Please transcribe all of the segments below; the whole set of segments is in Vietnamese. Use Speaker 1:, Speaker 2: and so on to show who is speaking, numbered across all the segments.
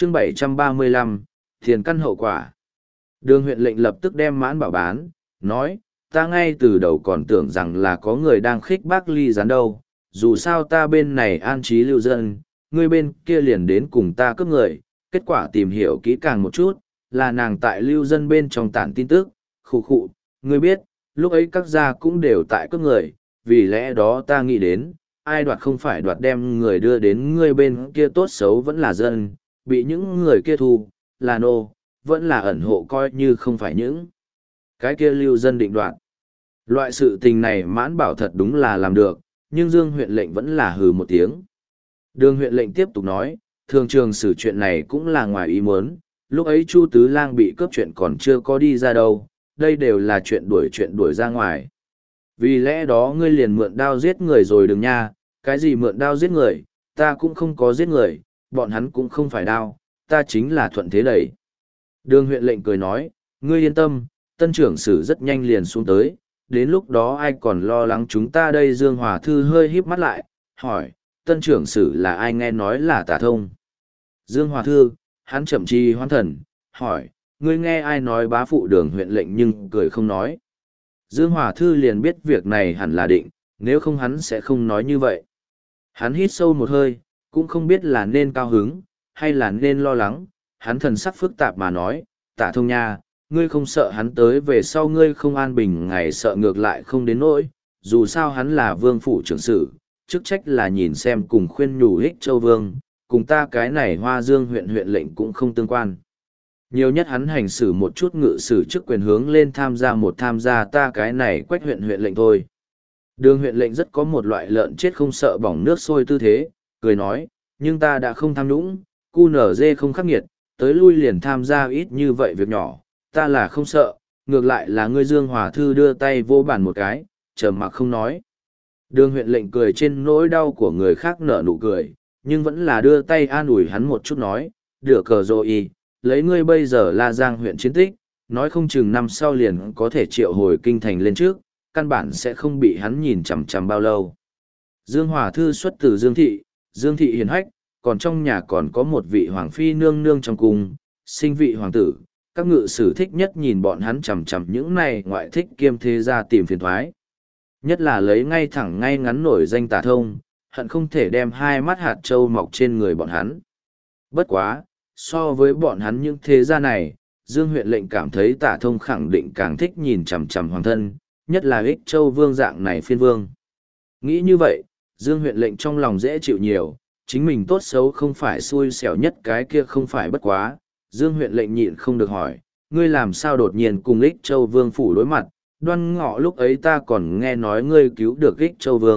Speaker 1: chương 735, tiền căn hậu quả. Đường huyện lệnh lập tức đem Mãn Bảo bán, nói, ta ngay từ đầu còn tưởng rằng là có người đang khích bác ly gián đâu, dù sao ta bên này an trí lưu dân, ngươi bên kia liền đến cùng ta cướp người, kết quả tìm hiểu kỹ càng một chút, là nàng tại lưu dân bên trong tản tin tức, khụ khụ, ngươi biết, lúc ấy các gia cũng đều tại cướp người, vì lẽ đó ta nghĩ đến, ai đoạt không phải đoạt đem người đưa đến ngươi bên kia tốt xấu vẫn là dân, bị những người kia thu, là nô, vẫn là ẩn hộ coi như không phải những cái kia lưu dân định đoạt. Loại sự tình này Mãn Bảo thật đúng là làm được, nhưng Dương huyện lệnh vẫn là hừ một tiếng. Đường huyện lệnh tiếp tục nói, thường trường xử chuyện này cũng là ngoài ý muốn, lúc ấy Chu Tứ Lang bị cướp chuyện còn chưa có đi ra đâu, đây đều là chuyện đuổi ra ngoài. Vì lẽ đó ngươi liền mượn đao giết người rồi đừng nha, cái gì mượn đao giết người, ta cũng không có giết người, bọn hắn cũng không phải đao, ta chính là thuận thế đẩy. Đường huyện lệnh cười nói, ngươi yên tâm, tân trưởng sử rất nhanh liền xuống tới, đến lúc đó ai còn lo lắng chúng ta đây. Dương Hòa Thư hơi híp mắt lại, hỏi, tân trưởng sử là ai nghe nói là Tả Thông? Dương Hòa Thư, hắn chậm chi hoan thần, hỏi, ngươi nghe ai nói bá phụ đường huyện lệnh nhưng cười không nói. Dương Hòa Thư liền biết việc này hẳn là định, nếu không hắn sẽ không nói như vậy. Hắn hít sâu một hơi, cũng không biết là nên cao hứng, hay là nên lo lắng, hắn thần sắc phức tạp mà nói, Tả Thông nha, ngươi không sợ hắn tới về sau ngươi không an bình ngày sợ ngược lại không đến nỗi, dù sao hắn là vương phủ trưởng sử, chức trách là nhìn xem cùng khuyên nhủ Ích Châu Vương, cùng ta cái này Hoa Dương huyện huyện lệnh cũng không tương quan. Nhiều nhất hắn hành xử một chút ngự sử chức quyền hướng lên tham gia ta cái này Quách huyện huyện lệnh thôi. Đường huyện lệnh rất có một loại lợn chết không sợ bỏng nước sôi tư thế, cười nói, nhưng ta đã không tham nhũng, cu nở dê không khắc nghiệt, tới lui liền tham gia ít như vậy việc nhỏ, ta là không sợ, ngược lại là ngươi Dương Hòa Thư đưa tay vô bàn một cái, trầm mặc không nói. Đường huyện lệnh cười trên nỗi đau của người khác nở nụ cười, nhưng vẫn là đưa tay an ủi hắn một chút nói, được cờ rồi lấy ngươi bây giờ là Giang huyện chiến tích, nói không chừng năm sau liền có thể triệu hồi kinh thành lên trước, căn bản sẽ không bị hắn nhìn chằm chằm bao lâu. Dương Hòa Thư xuất từ Dương thị hiền hách, còn trong nhà còn có một vị hoàng phi nương nương trong cung, sinh vị hoàng tử, các ngự sử thích nhất nhìn bọn hắn chằm chằm những này ngoại thích kiêm thế ra tìm phiền thoái. Nhất là lấy ngay thẳng ngay ngắn nổi danh Tả Thông, hận không thể đem hai mắt hạt trâu mọc trên người bọn hắn. Bất quá, so với bọn hắn những thế gia này, Dương huyện lệnh cảm thấy Tả Thông khẳng định càng thích nhìn chằm chằm hoàng thân, nhất là Ích Châu Vương dạng này phiên vương. Nghĩ như vậy, Dương huyện lệnh trong lòng dễ chịu nhiều, chính mình tốt xấu không phải xui xẻo nhất cái kia không phải bất quá. Dương huyện lệnh nhịn không được hỏi, ngươi làm sao đột nhiên cùng Ích Châu Vương phủ đối mặt, Đoan Ngọ lúc ấy ta còn nghe nói ngươi cứu được Ích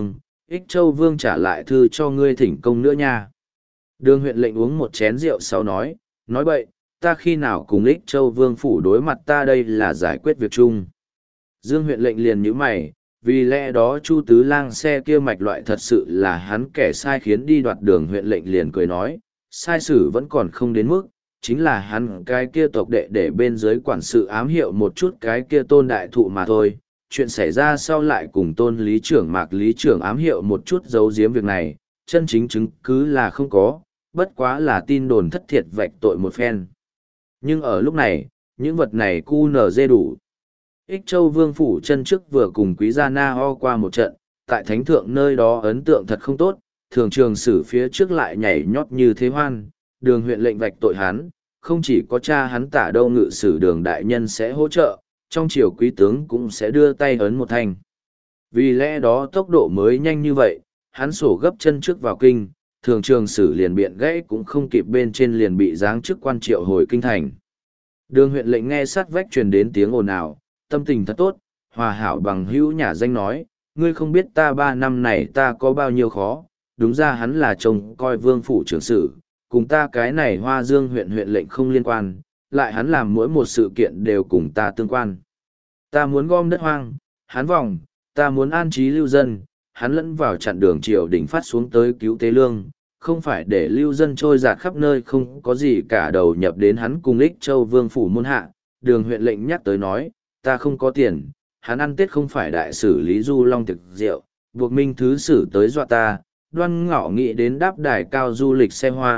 Speaker 1: Châu Vương trả lại thư cho ngươi thỉnh công nữa nha. Đường huyện lệnh uống một chén rượu sau nói bậy, ta khi nào cùng Ích Châu Vương phủ đối mặt, ta đây là giải quyết việc chung. Dương huyện lệnh liền nhíu mày, vì lẽ đó Chu Tứ Lang xe kia mạch loại thật sự là hắn kẻ sai khiến đi đoạt. Đường huyện lệnh liền cười nói, sai sử vẫn còn không đến mức, chính là hắn cái kia tộc đệ để bên dưới quản sự ám hiệu một chút cái kia Tôn đại thụ mà thôi. Chuyện xảy ra sau lại cùng Tôn lý trưởng Mạc lý trưởng ám hiệu một chút giấu giếm việc này, chân chính chứng cứ là không có, bất quá là tin đồn thất thiệt vạch tội một phen. Nhưng ở lúc này, những vật này cu nở dê đủ. Ích Châu Vương phủ chân trước vừa cùng Quý gia Na Ho qua một trận, tại thánh thượng nơi đó ấn tượng thật không tốt, thường trường sử phía trước lại nhảy nhót như thế hoan. Đường huyện lệnh vạch tội hắn, không chỉ có cha hắn Tả Đâu ngự sử Đường đại nhân sẽ hỗ trợ, trong triều quý tướng cũng sẽ đưa tay ấn một thành. Vì lẽ đó tốc độ mới nhanh như vậy, hắn sổ gấp chân trước vào kinh, thường trường sử liền biện gãy cũng không kịp, bên trên liền bị giáng chức quan triệu hồi kinh thành. Đường huyện lệnh nghe sát vách truyền đến tiếng ồn ào, tâm tình thật tốt, hòa hảo bằng hữu nhà danh nói, ngươi không biết ta 3 năm này ta có bao nhiêu khó, đúng ra hắn là chồng coi vương phủ trưởng sử, cùng ta cái này Hoa Dương huyện huyện lệnh không liên quan, lại hắn làm mỗi một sự kiện đều cùng ta tương quan. Ta muốn gom đất hoang, hắn vòng, ta muốn an trí lưu dân, hắn lẫn vào chặn đường triều đình phát xuống tới cứu tế lương, không phải để lưu dân trôi dạt khắp nơi không có gì cả, đầu nhập đến hắn cùng Ích Châu Vương phủ môn hạ. Đường huyện lệnh nhắc tới nói, ta không có tiền, hắn ăn Tết không phải đại sử Lý Du Long thực rượu, buộc Minh Thứ Sử tới dọa ta. Đoan Ngọ nghĩ đến đáp đài cao du lịch xe hoa,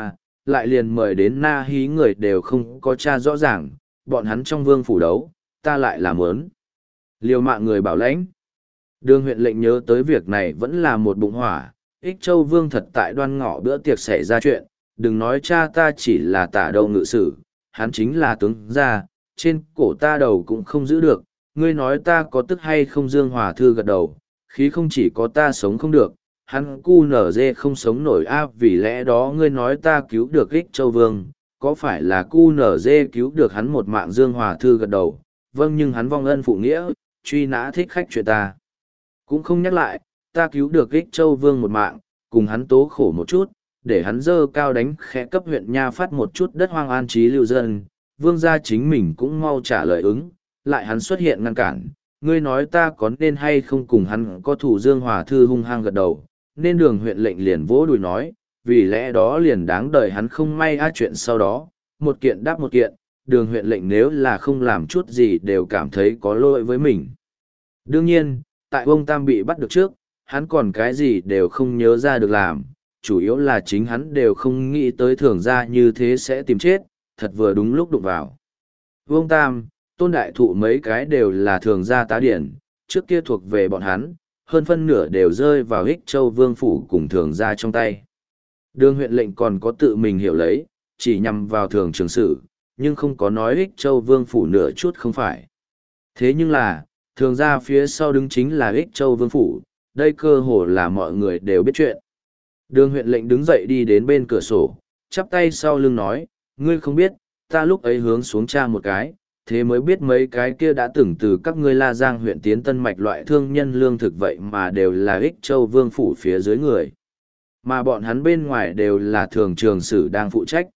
Speaker 1: lại liền mời đến Na Hí người đều không có tra rõ ràng, bọn hắn trong vương phủ đấu, ta lại làm ớn. Liều mạng người bảo lãnh. Đường huyện lệnh nhớ tới việc này vẫn là một bụng hỏa, Ích Châu Vương thật tại Đoan Ngọ bữa tiệc xảy ra chuyện, đừng nói cha ta chỉ là tả đầu ngự sử, hắn chính là tướng gia, trên cổ ta đầu cũng không giữ được, ngươi nói ta có tức hay không? Dương Hòa Thư gật đầu, khí không chỉ có ta sống không được, hắn cu nở dê không sống nổi a, vì lẽ đó ngươi nói ta cứu được Ích Châu Vương, có phải là cu nở dê cứu được hắn một mạng? Dương Hòa Thư gật đầu, vâng, nhưng hắn vong ân phụ nghĩa, truy nã thích khách chuyện ta cũng không nhắc lại, ta cứu được Ích Châu Vương một mạng, cùng hắn tố khổ một chút, để hắn dơ cao đánh khẽ cấp huyện Nha Phát một chút đất hoang an trí lưu dân, Vương gia chính mình cũng mau trả lời ứng, lại hắn xuất hiện ngăn cản, ngươi nói ta có nên hay không cùng hắn có thủ? Dương Hòa Thư hung hăng gật đầu, nên đường huyện lệnh liền vỗ đùi nói, vì lẽ đó liền đáng đời hắn không may á. Chuyện sau đó, một kiện đáp một kiện, đường huyện lệnh nếu là không làm chút gì đều cảm thấy có lỗi với mình. Đương nhiên, tại ông Tam bị bắt được trước, hắn còn cái gì đều không nhớ ra được làm, chủ yếu là chính hắn đều không nghĩ tới Thường gia như thế sẽ tìm chết, thật vừa đúng lúc đụng vào. Vương Tam, Tôn Đại Thụ mấy cái đều là Thường gia tá điển, trước kia thuộc về bọn hắn, hơn phân nửa đều rơi vào Ích Châu Vương phủ cùng Thường gia trong tay. Đường huyện lệnh còn có tự mình hiểu lấy, chỉ nhằm vào Thường Trường Sử, nhưng không có nói Ích Châu Vương phủ nửa chút không phải. Thế nhưng là, Thường gia phía sau đứng chính là Ích Châu Vương phủ, đây cơ hồ là mọi người đều biết chuyện. Đường huyện lệnh đứng dậy đi đến bên cửa sổ, chắp tay sau lưng nói, ngươi không biết, ta lúc ấy hướng xuống tra một cái, thế mới biết mấy cái kia đã từng từ các ngươi La Giang huyện tiến Tân Mạch loại thương nhân lương thực vậy mà đều là Ích Châu Vương phủ phía dưới người. Mà bọn hắn bên ngoài đều là Thường Trường Sử đang phụ trách.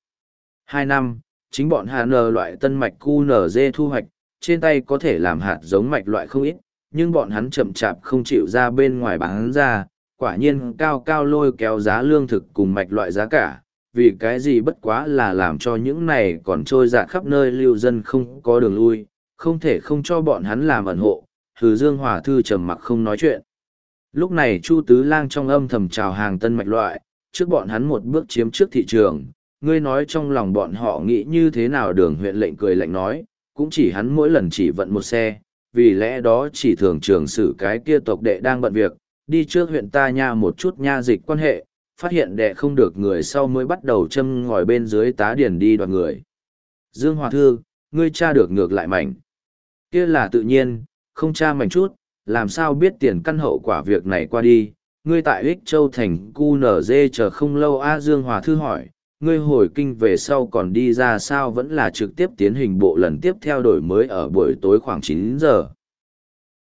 Speaker 1: 2 năm, chính bọn HN loại Tân Mạch QNZ thu hoạch, trên tay có thể làm hạt giống mạch loại không ít, nhưng bọn hắn chậm chạp không chịu ra bên ngoài bán ra, quả nhiên cao cao lôi kéo giá lương thực cùng mạch loại giá cả, vì cái gì bất quá là làm cho những này còn trôi dạt khắp nơi lưu dân không có đường lui, không thể không cho bọn hắn làm ẩn hộ. Hừ. Dương Hòa Thư trầm mặc không nói chuyện. Lúc này Chu Tứ Lang trong âm thầm chào hàng tân mạch loại, trước bọn hắn một bước chiếm trước thị trường, ngươi nói trong lòng bọn họ nghĩ như thế nào? Đường huyện lệnh cười lạnh nói, cũng chỉ hắn mỗi lần chỉ vận một xe, vì lẽ đó chỉ Thường Trường Sử cái kia tộc đệ đang bận việc, đi trước huyện ta nha một chút nha dịch quan hệ, phát hiện đệ không được người sau mới bắt đầu châm ngòi bên dưới tá điển đi đoạt người. Dương Hòa Thư, ngươi tra được ngược lại mảnh. Kia là tự nhiên, không tra mảnh chút, làm sao biết tiền căn hậu quả việc này qua đi, ngươi tại Ích Châu thành QNZ chờ không lâu a? Dương Hòa Thư hỏi, ngươi hồi kinh về sau còn đi ra sao? Vẫn là trực tiếp tiến hình bộ lần tiếp theo đổi mới ở buổi tối khoảng 9 giờ.